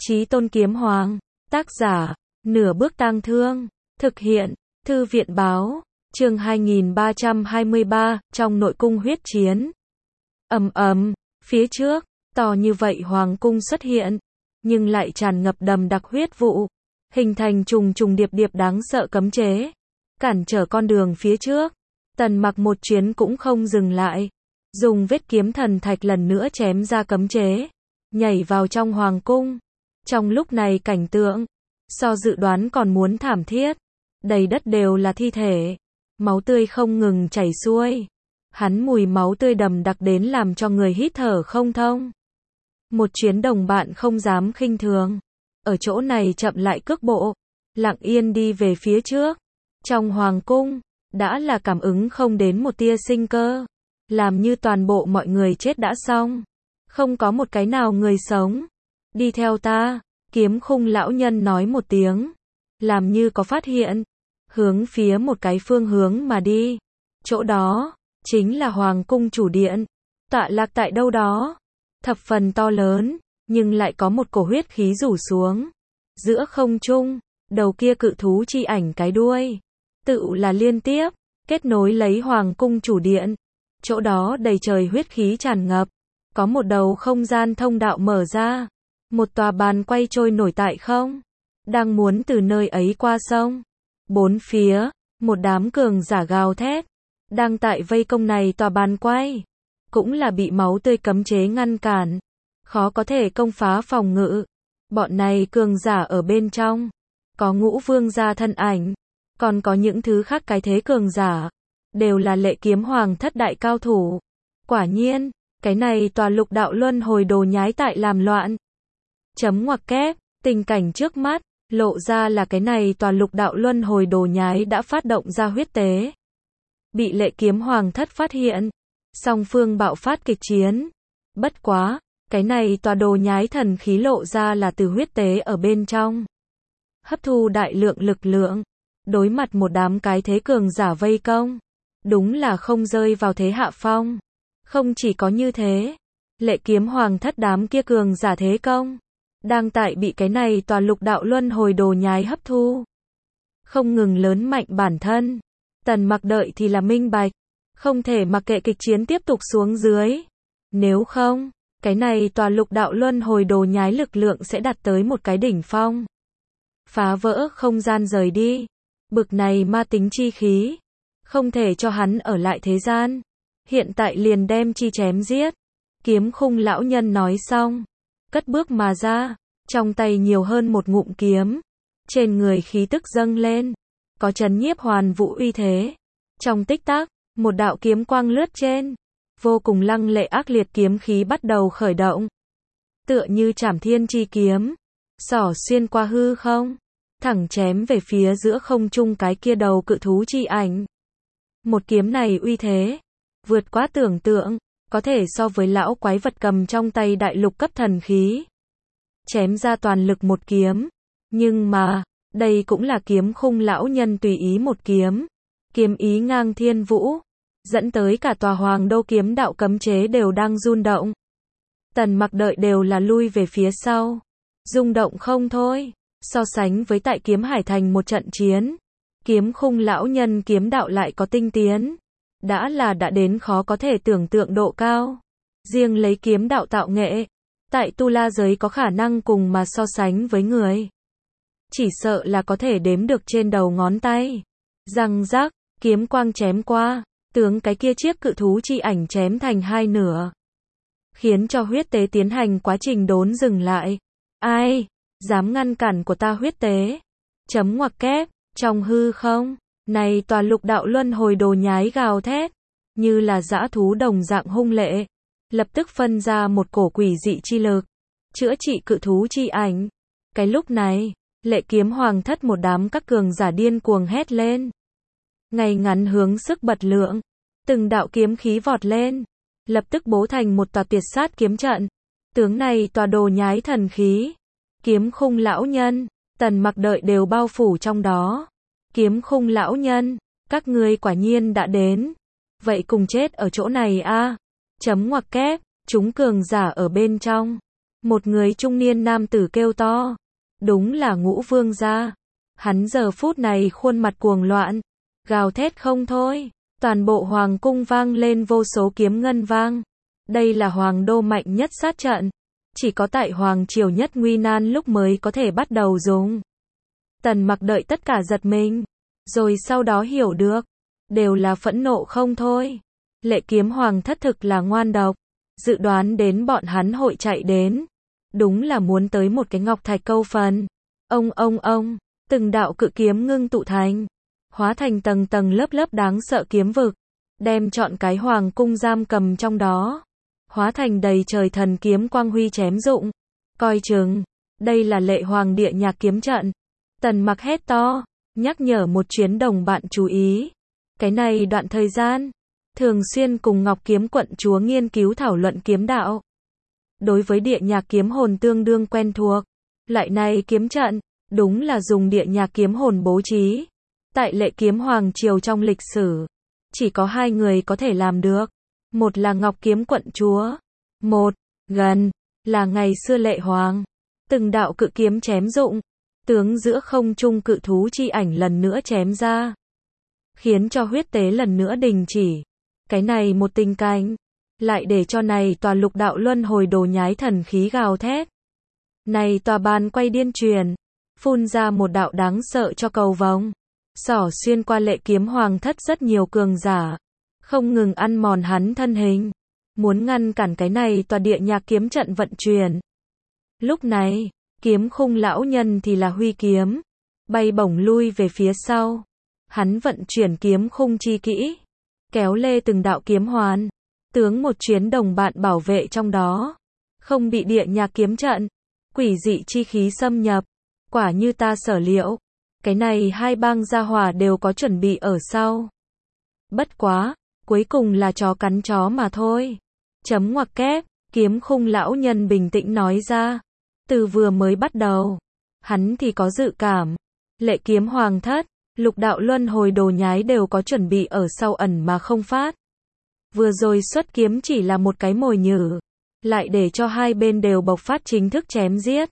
Chí Tôn Kiếm Hoàng, tác giả, Nửa Bước Tang Thương, thực hiện, Thư viện Báo, chương 2323, trong nội cung huyết chiến. Phía trước, to như vậy hoàng cung xuất hiện, nhưng lại tràn ngập đầm đặc huyết vụ, hình thành trùng trùng điệp điệp đáng sợ cấm chế, cản trở con đường phía trước. Tần Mặc một chuyến cũng không dừng lại, dùng vết kiếm thần thạch lần nữa chém ra cấm chế, nhảy vào trong hoàng cung. Trong lúc này cảnh tượng, so dự đoán còn muốn thảm thiết, đầy đất đều là thi thể, máu tươi không ngừng chảy xuôi. Hắn mùi máu tươi đầm đặc đến làm cho người hít thở không thông. Một chuyến đồng bạn không dám khinh thường, ở chỗ này chậm lại cước bộ, lặng yên đi về phía trước. Trong hoàng cung, đã là cảm ứng không đến một tia sinh cơ, làm như toàn bộ mọi người chết đã xong, không có một cái nào người sống. Đi theo ta, Kiếm Khung lão nhân nói một tiếng, làm như có phát hiện, hướng phía một cái phương hướng mà đi. Chỗ đó, chính là hoàng cung chủ điện, tọa lạc tại đâu đó, thập phần to lớn, nhưng lại có một cổ huyết khí rủ xuống. Giữa không trung, đầu kia cự thú chi ảnh cái đuôi, tự là liên tiếp, kết nối lấy hoàng cung chủ điện. Chỗ đó đầy trời huyết khí tràn ngập, có một đầu không gian thông đạo mở ra, một tòa bàn quay trôi nổi tại không, đang muốn từ nơi ấy qua sông. Bốn phía, một đám cường giả gào thét, đang tại vây công này tòa bàn quay, cũng là bị máu tươi cấm chế ngăn cản, khó có thể công phá phòng ngự. Bọn này cường giả ở bên trong, có Ngũ Vương gia thân ảnh, còn có những thứ khác cái thế cường giả, đều là Lệ Kiếm Hoàng thất đại cao thủ. Quả nhiên, cái này tòa lục đạo luân hồi đồ nhái tại làm loạn. Chấm ngoặc kép, tình cảnh trước mắt, lộ ra là cái này tòa lục đạo luân hồi đồ nhái đã phát động ra huyết tế. Bị Lệ Kiếm Hoàng thất phát hiện, song phương bạo phát kịch chiến. Bất quá, cái này tòa đồ nhái thần khí lộ ra là từ huyết tế ở bên trong, hấp thu đại lượng lực lượng, đối mặt một đám cái thế cường giả vây công, đúng là không rơi vào thế hạ phong. Không chỉ có như thế, Lệ Kiếm Hoàng thất đám kia cường giả thế công, đang tại bị cái này tòa lục đạo luân hồi đồ nhái hấp thu, không ngừng lớn mạnh bản thân. Tần Mặc đợi thì là minh bạch, không thể mặc kệ kịch chiến tiếp tục xuống dưới. Nếu không, cái này tòa lục đạo luân hồi đồ nhái lực lượng sẽ đạt tới một cái đỉnh phong, phá vỡ không gian rời đi. Bực này ma tính chi khí, không thể cho hắn ở lại thế gian, hiện tại liền đem chi chém giết. Kiếm Khung lão nhân nói xong, cất bước mà ra, trong tay nhiều hơn một ngụm kiếm, trên người khí tức dâng lên, có trấn nhiếp hoàn vũ uy thế. Trong tích tắc, một đạo kiếm quang lướt trên, vô cùng lăng lệ ác liệt kiếm khí bắt đầu khởi động, tựa như Trảm Thiên chi kiếm, xỏ xuyên qua hư không, thẳng chém về phía giữa không trung cái kia đầu cự thú chi ảnh. Một kiếm này uy thế, vượt quá tưởng tượng, có thể so với lão quái vật cầm trong tay đại lục cấp thần khí, chém ra toàn lực một kiếm. Nhưng mà, đây cũng là Kiếm Khung lão nhân tùy ý một kiếm, kiếm ý ngang thiên vũ, dẫn tới cả tòa hoàng đô kiếm đạo cấm chế đều đang rung động. Tần Mặc đợi đều là lui về phía sau, rung động không thôi. So sánh với tại Kiếm Hải Thành một trận chiến, Kiếm Khung lão nhân kiếm đạo lại có tinh tiến, đã đến khó có thể tưởng tượng độ cao. Riêng lấy kiếm đạo tạo nghệ, tại tu la giới có khả năng cùng mà so sánh với người, chỉ sợ là có thể đếm được trên đầu ngón tay. Răng rắc, kiếm quang chém qua, tướng cái kia chiếc cự thú chi ảnh chém thành hai nửa, khiến cho huyết tế tiến hành quá trình đốn dừng lại. Ai dám ngăn cản của ta huyết tế? Chấm ngoặc kép, trong hư không, này tòa lục đạo luân hồi đồ nhái gào thét, như là dã thú đồng dạng hung lệ, lập tức phân ra một cổ quỷ dị chi lực, chữa trị cự thú chi ảnh. Cái lúc này, Lệ Kiếm Hoàng thất một đám các cường giả điên cuồng hét lên, ngay ngắn hướng sức bật lượng, từng đạo kiếm khí vọt lên, lập tức bố thành một tòa tuyệt sát kiếm trận. Tướng này tòa đồ nhái thần khí, Kiếm Khung lão nhân, Tần Mặc đợi đều bao phủ trong đó. Kiếm Khung lão nhân, các ngươi quả nhiên đã đến, vậy cùng chết ở chỗ này a. Chấm ngoặc kép, chúng cường giả ở bên trong, Một người trung niên nam tử kêu to. Đúng là Ngũ Vương gia. Hắn giờ phút này khuôn mặt cuồng loạn, gào thét không thôi. Toàn bộ hoàng cung vang lên vô số kiếm ngân vang. Đây là hoàng đô mạnh nhất sát trận. Chỉ có tại hoàng triều nhất nguy nan lúc mới có thể bắt đầu dùng. Tần Mặc đợi tất cả giật mình, rồi sau đó hiểu được, đều là phẫn nộ không thôi. Lệ Kiếm Hoàng thất thực là ngoan độc, dự đoán đến bọn hắn hội chạy đến, đúng là muốn tới một cái ngọc thạch câu phần. Ông, từng đạo cự kiếm ngưng tụ thành, hóa thành tầng tầng lớp lớp đáng sợ kiếm vực, đem trọn cái hoàng cung giam cầm trong đó, hóa thành đầy trời thần kiếm quang huy chém rụng. Coi chừng, đây là Lệ Hoàng địa nhạc kiếm trận. Tần Mặc hét to, nhắc nhở một chuyến đồng bạn chú ý. Cái này đoạn thời gian, thường xuyên cùng Ngọc Kiếm quận chúa nghiên cứu thảo luận kiếm đạo. Đối với địa nhạc kiếm hồn tương đương quen thuộc. Loại này kiếm trận, đúng là dùng địa nhạc kiếm hồn bố trí. Tại Lệ Kiếm Hoàng triều trong lịch sử, chỉ có hai người có thể làm được. Một là Ngọc Kiếm quận chúa, một, gần, là ngày xưa Lệ Hoàng. Từng đạo cự kiếm chém rụng, tướng giữa không trung cự thú chi ảnh lần nữa chém ra, khiến cho huyết tế lần nữa đình chỉ. Cái này một tình cảnh, lại để cho này tòa lục đạo luân hồi đồ nhái thần khí gào thét. Này tòa bàn quay điên truyền, phun ra một đạo đáng sợ cho cầu vồng, xỏ xuyên qua Lệ Kiếm Hoàng thất rất nhiều cường giả, không ngừng ăn mòn hắn thân hình, muốn ngăn cản cái này tòa địa nhạc kiếm trận vận chuyển. Lúc này, Kiếm Khung lão nhân thì là huy kiếm, bay bổng lui về phía sau. Hắn vận chuyển kiếm khung chi kỹ, kéo lê từng đạo kiếm hoàn, tướng một chuyến đồng bạn bảo vệ trong đó, không bị địa nhạc kiếm trận, quỷ dị chi khí xâm nhập. Quả như ta sở liệu, cái này hai bang gia hỏa đều có chuẩn bị ở sau. Bất quá, cuối cùng là chó cắn chó mà thôi. Chấm ngoặc kép, Kiếm Khung lão nhân bình tĩnh nói ra. Từ vừa mới bắt đầu, hắn thì có dự cảm, Lệ Kiếm Hoàng thất, lục đạo luân hồi đồ nhái đều có chuẩn bị ở sau ẩn mà không phát. Vừa rồi xuất kiếm chỉ là một cái mồi nhử, lại để cho hai bên đều bộc phát chính thức chém giết.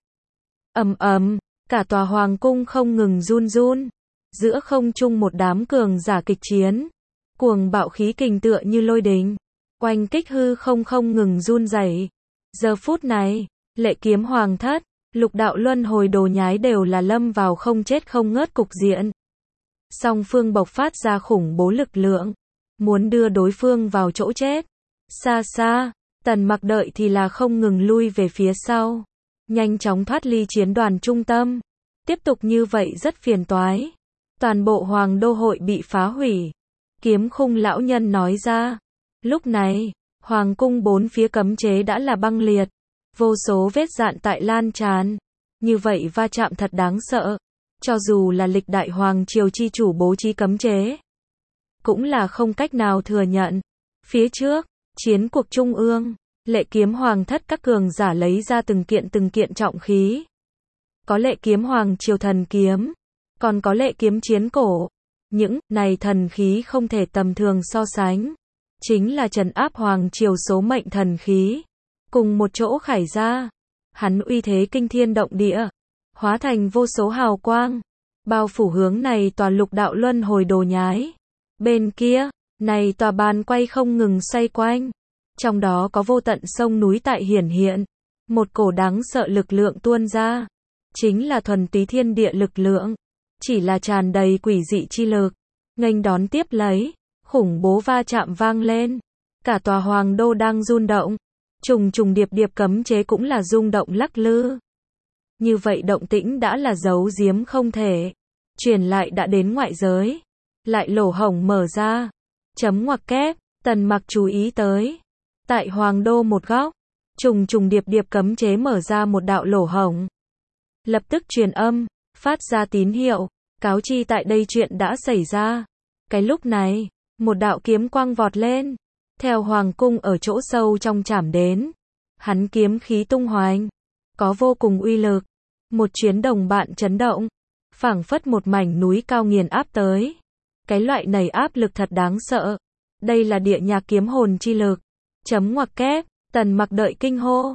Cả tòa hoàng cung không ngừng run run, giữa không trung một đám cường giả kịch chiến, cuồng bạo khí kình tựa như lôi đình, oanh kích hư không ngừng run rẩy. Giờ phút này, Lệ Kiếm Hoàng thất, lục đạo luân hồi đồ nhái đều là lâm vào không chết không ngớt cục diện. Song phương bộc phát ra khủng bố lực lượng, muốn đưa đối phương vào chỗ chết. Xa xa, Tần Mặc đợi thì là không ngừng lui về phía sau, nhanh chóng thoát ly chiến đoàn trung tâm. Tiếp tục như vậy rất phiền toái, toàn bộ hoàng đô hội bị phá hủy. Kiếm Khung lão nhân nói ra. Lúc này, hoàng cung bốn phía cấm chế đã là băng liệt, vô số vết dạn tại lan tràn. Như vậy va chạm thật đáng sợ. Cho dù là lịch đại hoàng triều chi chủ bố trí cấm chế, cũng là không cách nào thừa nhận. Phía trước, chiến cuộc trung ương, Lệ Kiếm Hoàng thất các cường giả lấy ra từng kiện trọng khí. Có Lệ Kiếm Hoàng triều thần kiếm, còn có Lệ Kiếm chiến cổ. Những này thần khí không thể tầm thường so sánh, chính là trấn áp hoàng triều số mệnh thần khí. Cùng một chỗ khải ra, hắn uy thế kinh thiên động địa, hóa thành vô số hào quang, bao phủ hướng này tòa lục đạo luân hồi đồ nhái. Bên kia, này tòa bàn quay không ngừng xoay quanh, trong đó có vô tận sông núi tại hiển hiện, một cổ đáng sợ lực lượng tuôn ra, chính là thuần túy thiên địa lực lượng, chỉ là tràn đầy quỷ dị chi lực, nghênh đón tiếp lấy, khủng bố va chạm vang lên, cả tòa hoàng đô đang rung động, trùng điệp cấm chế cũng là rung động lắc lư. Như vậy động tĩnh đã là giấu giếm không thể, truyền lại đã đến ngoại giới, lại lỗ hổng mở ra. Chấm ngoặc kép, Tần Mặc chú ý tới, tại hoàng đô một góc, trùng điệp cấm chế mở ra một đạo lỗ hổng. Lập tức truyền âm, phát ra tín hiệu, cáo chi tại đây chuyện đã xảy ra. Cái lúc này, một đạo kiếm quang vọt lên, theo hoàng cung ở chỗ sâu trong chảm đến. Hắn kiếm khí tung hoành, có vô cùng uy lực. Một chuyến đồng bạn chấn động, phảng phất một mảnh núi cao nghiền áp tới. Cái loại này áp lực thật đáng sợ. Đây là địa nhạc kiếm hồn chi lực. Chấm ngoặc kép, Tần Mặc đợi kinh hô.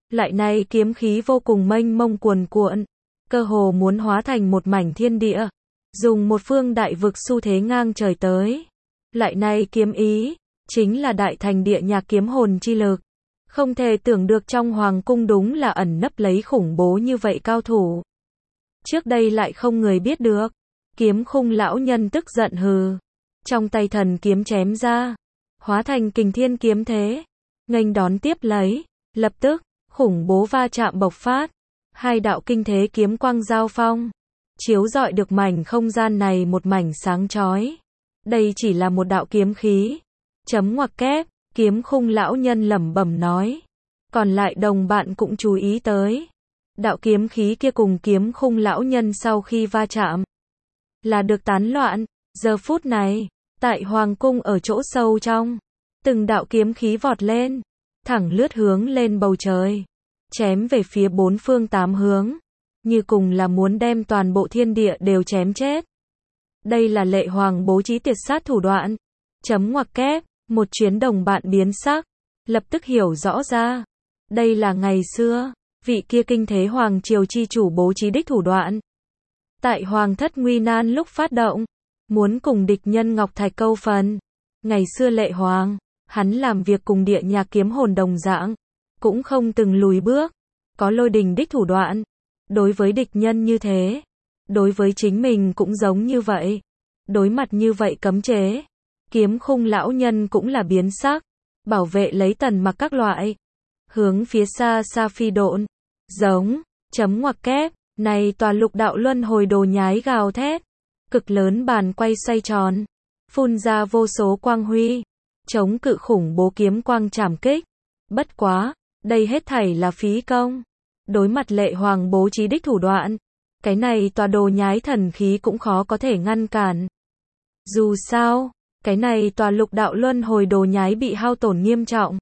Lại nay kiếm khí vô cùng mênh mông cuồn cuộn, cơ hồ muốn hóa thành một mảnh thiên địa, dùng một phương đại vực xu thế ngang trời tới. Lại nay kiếm ý, chính là đại thành địa nhạc kiếm hồn chi lực. Không thể tưởng được trong hoàng cung đúng là ẩn nấp lấy khủng bố như vậy cao thủ. Trước đây lại không người biết được. Kiếm khung lão nhân tức giận hừ. Trong tay thần kiếm chém ra, hóa thành kình thiên kiếm thế, nghênh đón tiếp lấy. Lập tức, khủng bố va chạm bộc phát. Hai đạo kinh thế kiếm quang giao phong, chiếu rọi được mảnh không gian này một mảnh sáng chói. Đây chỉ là một đạo kiếm khí. Chấm ngoặc kép, kiếm khung lão nhân lẩm bẩm nói. Còn lại đồng bạn cũng chú ý tới. Đạo kiếm khí kia cùng kiếm khung lão nhân sau khi va chạm, là được tán loạn. Giờ phút này, tại hoàng cung ở chỗ sâu trong, từng đạo kiếm khí vọt lên, thẳng lướt hướng lên bầu trời, chém về phía bốn phương tám hướng, như cùng là muốn đem toàn bộ thiên địa đều chém chết. Đây là Lệ Hoàng bố trí tiệt sát thủ đoạn. Chấm ngoặc kép, một chuyến đồng bạn biến sắc, lập tức hiểu rõ ra. Đây là ngày xưa, vị kia kinh thế hoàng triều chi chủ bố trí đích thủ đoạn. Tại hoàng thất nguy nan lúc phát động, muốn cùng địch nhân Ngọc Thạch câu phần. Ngày xưa Lệ Hoàng, hắn làm việc cùng địa nhạc kiếm hồn đồng dạng, cũng không từng lùi bước, có lôi đình đích thủ đoạn. Đối với địch nhân như thế, đối với chính mình cũng giống như vậy. Đối mặt như vậy cấm chế, kiếm khung lão nhân cũng là biến sắc, bảo vệ lấy Tần Mặc các loại, hướng phía xa xa phi độn. Giống, chấm ngoặc kép, này tòa lục đạo luân hồi đồ nhái gào thét, cực lớn bàn quay xoay tròn, phun ra vô số quang huy, chống cự khủng bố kiếm quang trảm kích. Bất quá, đây hết thảy là phí công. Đối mặt Lệ Hoàng bố trí đích thủ đoạn, cái này tòa đồ nhái thần khí cũng khó có thể ngăn cản. Dù sao, cái này tòa lục đạo luân hồi đồ nhái bị hao tổn nghiêm trọng.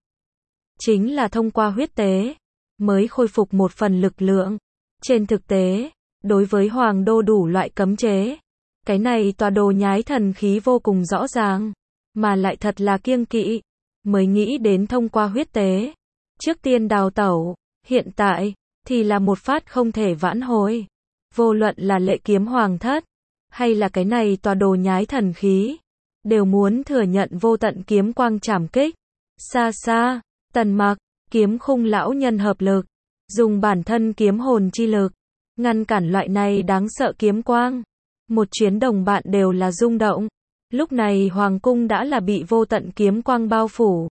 Chính là thông qua huyết tế, mới khôi phục một phần lực lượng. Trên thực tế, đối với hoàng đô đủ loại cấm chế, cái này tòa đồ nhái thần khí vô cùng rõ ràng, mà lại thật là kiêng kỵ, mới nghĩ đến thông qua huyết tế. Trước tiên đào tẩu, hiện tại, thì là một phát không thể vãn hồi. Vô luận là Lệ Kiếm Hoàng thất, hay là cái này tòa đồ nhái thần khí, đều muốn thừa nhận vô tận kiếm quang trảm kích. Xa xa, Tần Mặc, kiếm khung lão nhân hợp lực, dùng bản thân kiếm hồn chi lực, ngăn cản loại này đáng sợ kiếm quang. Một chuyến đồng bạn đều là rung động. Lúc này hoàng cung đã là bị vô tận kiếm quang bao phủ,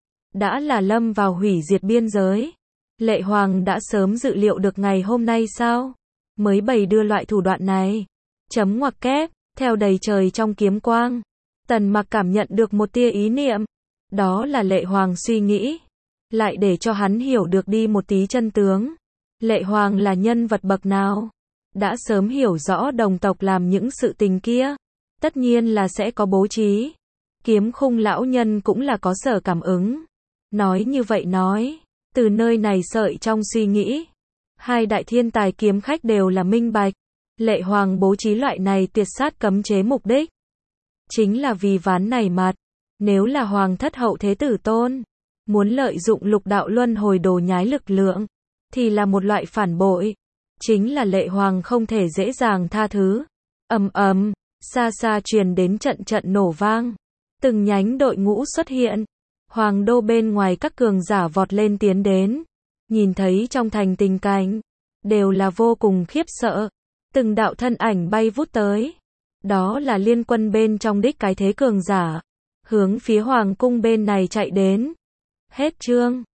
đã là lâm vào hủy diệt biên giới. Lệ Hoàng đã sớm dự liệu được ngày hôm nay sao? Mới bày đưa loại thủ đoạn này. Chấm ngoặc kép, theo đầy trời trong kiếm quang. Tần Mặc cảm nhận được một tia ý niệm. Đó là Lệ Hoàng suy nghĩ. Lại để cho hắn hiểu được đi một tí chân tướng. Lệ Hoàng là nhân vật bậc nào? Đã sớm hiểu rõ đồng tộc làm những sự tình kia. Tất nhiên là sẽ có bố trí. Kiếm khung lão nhân cũng là có sở cảm ứng. Nói như vậy nói, từ nơi này sợi trong suy nghĩ, hai đại thiên tài kiếm khách đều là minh bạch. Lệ Hoàng bố trí loại này tiệt sát cấm chế mục đích, chính là vì ván này mặt. Nếu là hoàng thất hậu thế tử tôn, muốn lợi dụng lục đạo luân hồi đồ nhái lực lượng, thì là một loại phản bội. Chính là Lệ Hoàng không thể dễ dàng tha thứ. Ầm ầm, xa xa truyền đến trận trận nổ vang. Từng nhánh đội ngũ xuất hiện. Hoàng đô bên ngoài các cường giả vọt lên tiến đến. Nhìn thấy trong thành tình cảnh, đều là vô cùng khiếp sợ. Từng đạo thân ảnh bay vút tới. Đó là liên quân bên trong đích cái thế cường giả. Hướng phía hoàng cung bên này chạy đến. Hết chương.